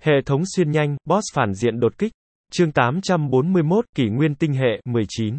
Hệ thống xuyên nhanh, boss phản diện đột kích. Chương 841, Kỷ nguyên tinh hệ, 19.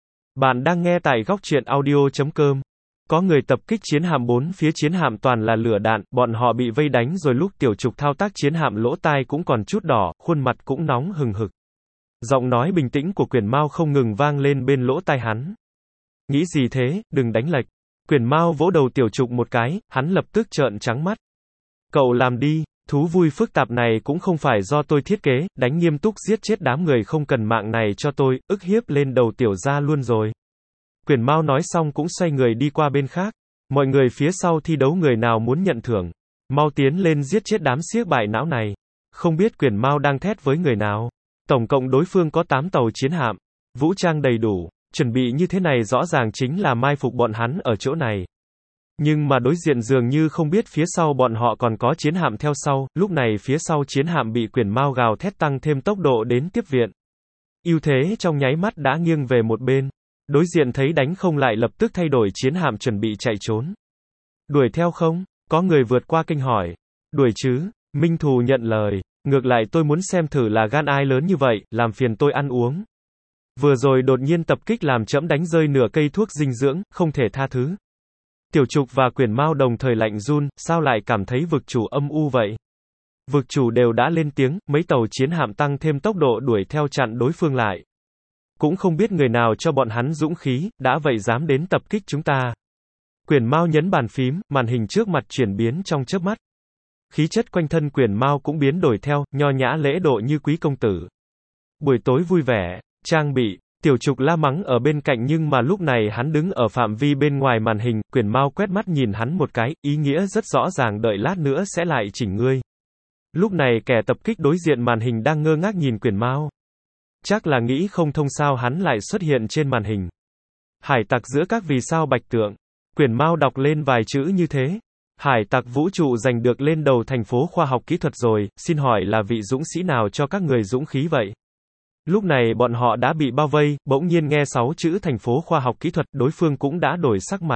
Bạn đang nghe tại góc truyện audio.com. Có người tập kích chiến hạm, bốn phía chiến hạm toàn là lửa đạn, bọn họ bị vây đánh rồi lúc Tiểu Trục thao tác chiến hạm lỗ tai cũng còn chút đỏ, khuôn mặt cũng nóng hừng hực. Giọng nói bình tĩnh của Quyền Mao không ngừng vang lên bên lỗ tai hắn. Nghĩ gì thế, đừng đánh lệch. Quyền Mao vỗ đầu Tiểu Trục một cái, hắn lập tức trợn trắng mắt. Cậu làm đi, thú vui phức tạp này cũng không phải do tôi thiết kế, đánh nghiêm túc giết chết đám người không cần mạng này cho tôi, ức hiếp lên đầu Tiểu gia luôn rồi. Quyền Mao nói xong cũng xoay người đi qua bên khác. Mọi người phía sau thi đấu người nào muốn nhận thưởng, mau tiến lên giết chết đám xiếc bại não này. Không biết Quyền Mao đang thét với người nào. Tổng cộng đối phương có 8 tàu chiến hạm, vũ trang đầy đủ, chuẩn bị như thế này rõ ràng chính là mai phục bọn hắn ở chỗ này. Nhưng mà đối diện dường như không biết phía sau bọn họ còn có chiến hạm theo sau, lúc này phía sau chiến hạm bị Quyền Mao gào thét tăng thêm tốc độ đến tiếp viện. Ưu thế trong nháy mắt đã nghiêng về một bên. Đối diện thấy đánh không lại lập tức thay đổi chiến hạm chuẩn bị chạy trốn. Đuổi theo không? Có người vượt qua kênh hỏi. Đuổi chứ, Minh Thù nhận lời. Ngược lại tôi muốn xem thử là gan ai lớn như vậy, làm phiền tôi ăn uống. Vừa rồi đột nhiên tập kích làm trẫm đánh rơi nửa cây thuốc dinh dưỡng, không thể tha thứ. Tiểu Trục và Quyền Mao đồng thời lạnh run, sao lại cảm thấy vực chủ âm u vậy? Vực chủ đều đã lên tiếng, mấy tàu chiến hạm tăng thêm tốc độ đuổi theo chặn đối phương lại. Cũng không biết người nào cho bọn hắn dũng khí, đã vậy dám đến tập kích chúng ta. Quyền Mao nhấn bàn phím, màn hình trước mặt chuyển biến trong chớp mắt. Khí chất quanh thân Quyền Mao cũng biến đổi theo, nho nhã lễ độ như quý công tử. Buổi tối vui vẻ, trang bị. Tiểu Trục la mắng ở bên cạnh nhưng mà lúc này hắn đứng ở phạm vi bên ngoài màn hình, Quyền Mao quét mắt nhìn hắn một cái, ý nghĩa rất rõ ràng đợi lát nữa sẽ lại chỉnh ngươi. Lúc này kẻ tập kích đối diện màn hình đang ngơ ngác nhìn Quyền Mao. Chắc là nghĩ không thông sao hắn lại xuất hiện trên màn hình. Hải tặc giữa các vì sao bạch tượng. Quyền Mao đọc lên vài chữ như thế. Hải tặc vũ trụ giành được lên đầu thành phố khoa học kỹ thuật rồi, xin hỏi là vị dũng sĩ nào cho các người dũng khí vậy? Lúc này bọn họ đã bị bao vây, bỗng nhiên nghe 6 chữ thành phố khoa học kỹ thuật, đối phương cũng đã đổi sắc mặt.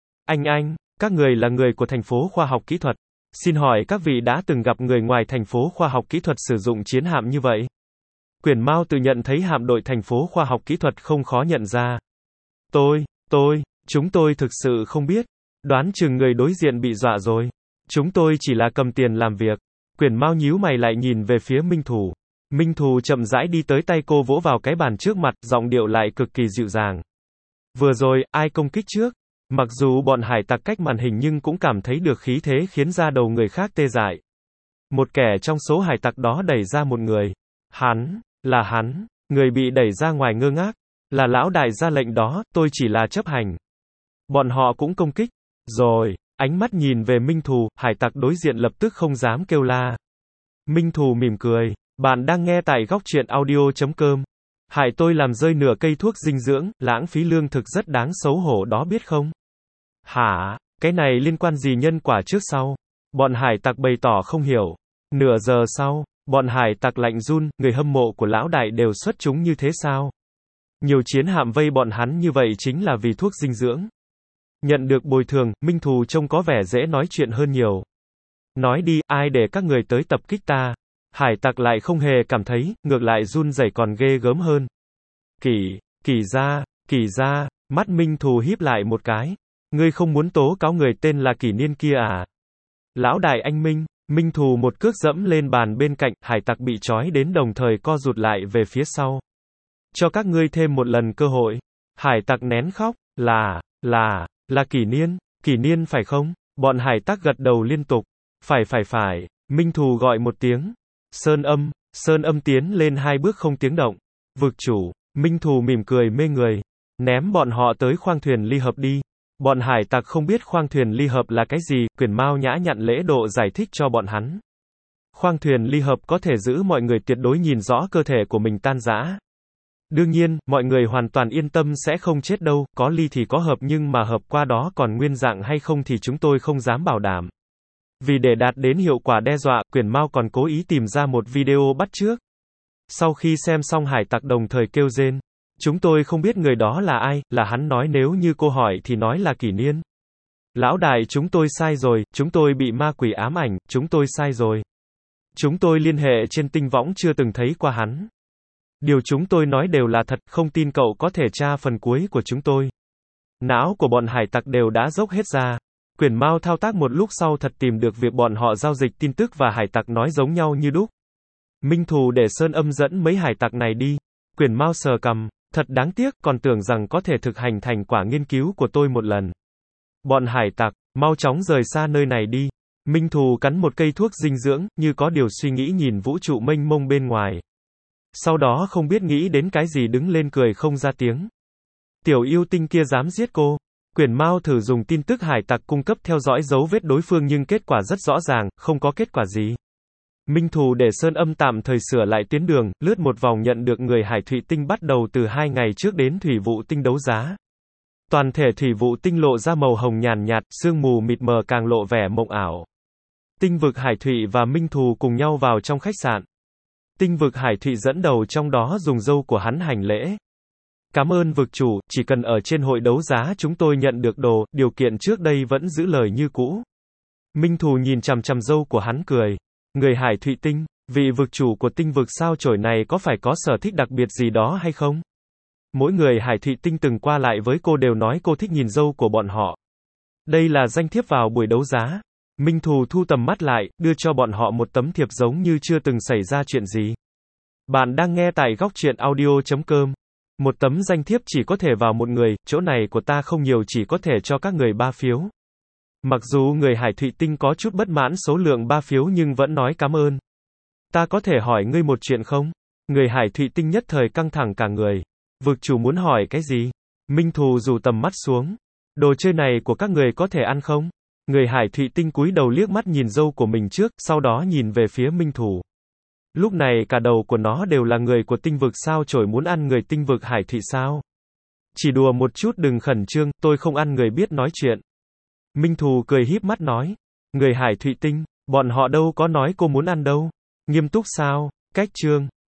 Anh, các người là người của thành phố khoa học kỹ thuật. Xin hỏi các vị đã từng gặp người ngoài thành phố khoa học kỹ thuật sử dụng chiến hạm như vậy? Quyền Mao tự nhận thấy hạm đội thành phố khoa học kỹ thuật không khó nhận ra. Chúng tôi thực sự không biết. Đoán chừng người đối diện bị dọa rồi. Chúng tôi chỉ là cầm tiền làm việc. Quyền Mao nhíu mày lại nhìn về phía Minh Thù. Minh Thù chậm rãi đi tới tay cô vỗ vào cái bàn trước mặt, giọng điệu lại cực kỳ dịu dàng. Vừa rồi, ai công kích trước? Mặc dù bọn hải tặc cách màn hình nhưng cũng cảm thấy được khí thế khiến da đầu người khác tê dại. Một kẻ trong số hải tặc đó đẩy ra một người. Là hắn. Người bị đẩy ra ngoài ngơ ngác. Là lão đại ra lệnh đó, tôi chỉ là chấp hành. Bọn họ cũng công kích. Rồi, ánh mắt nhìn về Minh Thù, hải tặc đối diện lập tức không dám kêu la. Minh Thù mỉm cười. Bạn đang nghe tại góc truyện audio.com. Hại tôi làm rơi nửa cây thuốc dinh dưỡng, lãng phí lương thực rất đáng xấu hổ đó biết không? Hả? Cái này liên quan gì nhân quả trước sau? Bọn hải tặc bày tỏ không hiểu. Nửa giờ sau, bọn hải tặc lạnh run, người hâm mộ của lão đại đều xuất chúng như thế sao? Nhiều chiến hạm vây bọn hắn như vậy chính là vì thuốc dinh dưỡng. Nhận được bồi thường, Minh Thù trông có vẻ dễ nói chuyện hơn nhiều. Nói đi, ai để các người tới tập kích ta? Hải tặc lại không hề cảm thấy, ngược lại run rẩy còn ghê gớm hơn. Kỷ gia, mắt Minh Thù híp lại một cái. Ngươi không muốn tố cáo người tên là Kỷ Niên kia à? Lão đại anh Minh. Minh Thù một cước dẫm lên bàn bên cạnh, hải tặc bị trói đến đồng thời co rụt lại về phía sau. Cho các ngươi thêm một lần cơ hội. Hải tặc nén khóc. Là Kỷ Niên phải không? Bọn hải tặc gật đầu liên tục. Phải. Minh Thù gọi một tiếng. Sơn âm tiến lên 2 bước không tiếng động. Vực chủ. Minh Thù mỉm cười mê người. Ném bọn họ tới khoang thuyền ly hợp đi. Bọn hải tặc không biết khoang thuyền ly hợp là cái gì, Quyền Mao nhã nhặn lễ độ giải thích cho bọn hắn. Khoang thuyền ly hợp có thể giữ mọi người tuyệt đối nhìn rõ cơ thể của mình tan rã. Đương nhiên, mọi người hoàn toàn yên tâm sẽ không chết đâu, có ly thì có hợp nhưng mà hợp qua đó còn nguyên dạng hay không thì chúng tôi không dám bảo đảm. Vì để đạt đến hiệu quả đe dọa, Quyền Mao còn cố ý tìm ra một video bắt chước. Sau khi xem xong hải tặc đồng thời kêu rên. Chúng tôi không biết người đó là ai, là hắn nói nếu như cô hỏi thì nói là Kỷ Niên. Lão đại chúng tôi sai rồi, chúng tôi bị ma quỷ ám ảnh, chúng tôi sai rồi. Chúng tôi liên hệ trên tinh võng chưa từng thấy qua hắn. Điều chúng tôi nói đều là thật, không tin cậu có thể tra phần cuối của chúng tôi. Não của bọn hải tặc đều đã dốc hết ra. Quyển Mao thao tác một lúc sau thật tìm được việc bọn họ giao dịch tin tức và hải tặc nói giống nhau như đúc. Minh Thù để Sơn Âm dẫn mấy hải tặc này đi. Quyển Mao sờ cằm, thật đáng tiếc, còn tưởng rằng có thể thực hành thành quả nghiên cứu của tôi một lần. Bọn hải tặc, mau chóng rời xa nơi này đi. Minh Thù cắn một cây thuốc dinh dưỡng, như có điều suy nghĩ nhìn vũ trụ mênh mông bên ngoài. Sau đó không biết nghĩ đến cái gì đứng lên cười không ra tiếng. Tiểu yêu tinh kia dám giết cô. Quyển Mao thử dùng tin tức hải tặc cung cấp theo dõi dấu vết đối phương nhưng kết quả rất rõ ràng, không có kết quả gì. Minh Thù để Sơn Âm tạm thời sửa lại tuyến đường, lướt một vòng nhận được người hải thủy tinh bắt đầu từ 2 ngày trước đến thủy vụ tinh đấu giá. Toàn thể thủy vụ tinh lộ ra màu hồng nhàn nhạt, sương mù mịt mờ càng lộ vẻ mộng ảo. Tinh vực hải thủy và Minh Thù cùng nhau vào trong khách sạn. Tinh vực hải thủy dẫn đầu trong đó dùng dâu của hắn hành lễ. Cảm ơn vực chủ, chỉ cần ở trên hội đấu giá chúng tôi nhận được đồ, điều kiện trước đây vẫn giữ lời như cũ. Minh Thù nhìn chằm chằm dâu của hắn cười. Người hải thủy tinh, vị vực chủ của tinh vực sao chổi này có phải có sở thích đặc biệt gì đó hay không? Mỗi người hải thủy tinh từng qua lại với cô đều nói cô thích nhìn dâu của bọn họ. Đây là danh thiếp vào buổi đấu giá. Minh Thù thu tầm mắt lại, đưa cho bọn họ một tấm thiệp giống như chưa từng xảy ra chuyện gì. Bạn đang nghe tại góc truyện audio.com. Một tấm danh thiếp chỉ có thể vào một người, chỗ này của ta không nhiều chỉ có thể cho các người 3 phiếu. Mặc dù người hải thủy tinh có chút bất mãn số lượng 3 phiếu nhưng vẫn nói cảm ơn. Ta có thể hỏi ngươi một chuyện không? Người hải thủy tinh nhất thời căng thẳng cả người. Vực chủ muốn hỏi cái gì? Minh Thù rủ tầm mắt xuống. Đồ chơi này của các người có thể ăn không? Người hải thủy tinh cúi đầu liếc mắt nhìn dâu của mình trước, sau đó nhìn về phía Minh Thù. Lúc này cả đầu của nó đều là người của tinh vực sao chổi muốn ăn người tinh vực hải thủy sao? Chỉ đùa một chút đừng khẩn trương, tôi không ăn người biết nói chuyện. Minh Thù cười híp mắt nói. Người hải thủy tinh, bọn họ đâu có nói cô muốn ăn đâu. Nghiêm túc sao? Cách chương.